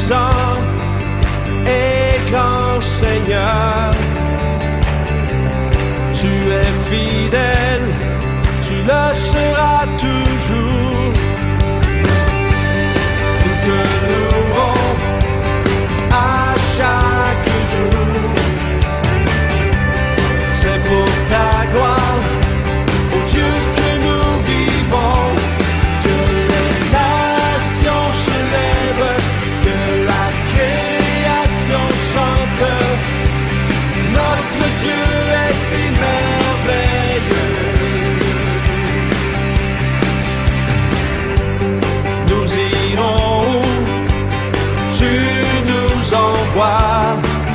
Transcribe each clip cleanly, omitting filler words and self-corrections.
puissant et grand Seigneur. Tu es fidèle, tu le seras toujours. Nous te louerons à chaque jour. C'est pour ta gloire, ô Dieu, que nous vivons. Que les nations se lèvent, que la création chante. Notre Dieu est si merveilleux. Nous irons où tu nous envoies.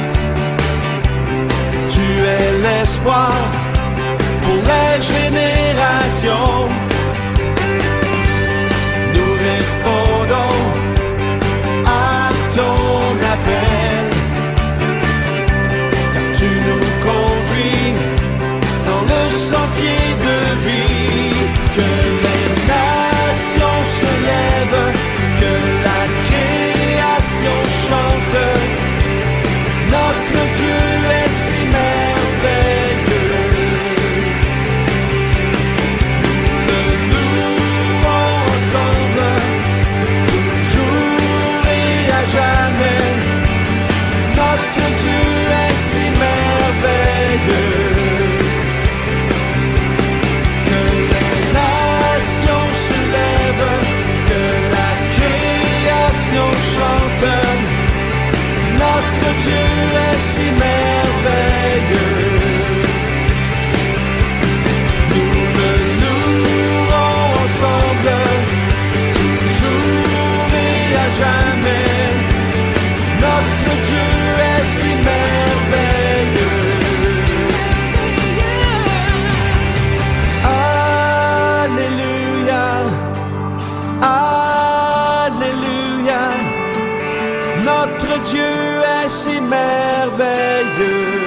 Tu es l'espoir pour les générations. Nous répondons à ton appel. Tu nous conduis dans le sentier de vie. Que les nations se lèvent, que la création chante. Notre Dieu est si merveilleux. Nous louons ensemble, toujours et à jamais. Notre Dieu est si merveilleux. Que les nations se lèvent, que la création chante. Notre Dieu est si merveilleux. Nous le louerons ensemble, toujours et à jamais. Notre Dieu est si merveilleux. Alléluia, Alléluia. Notre Dieu est si merveilleux.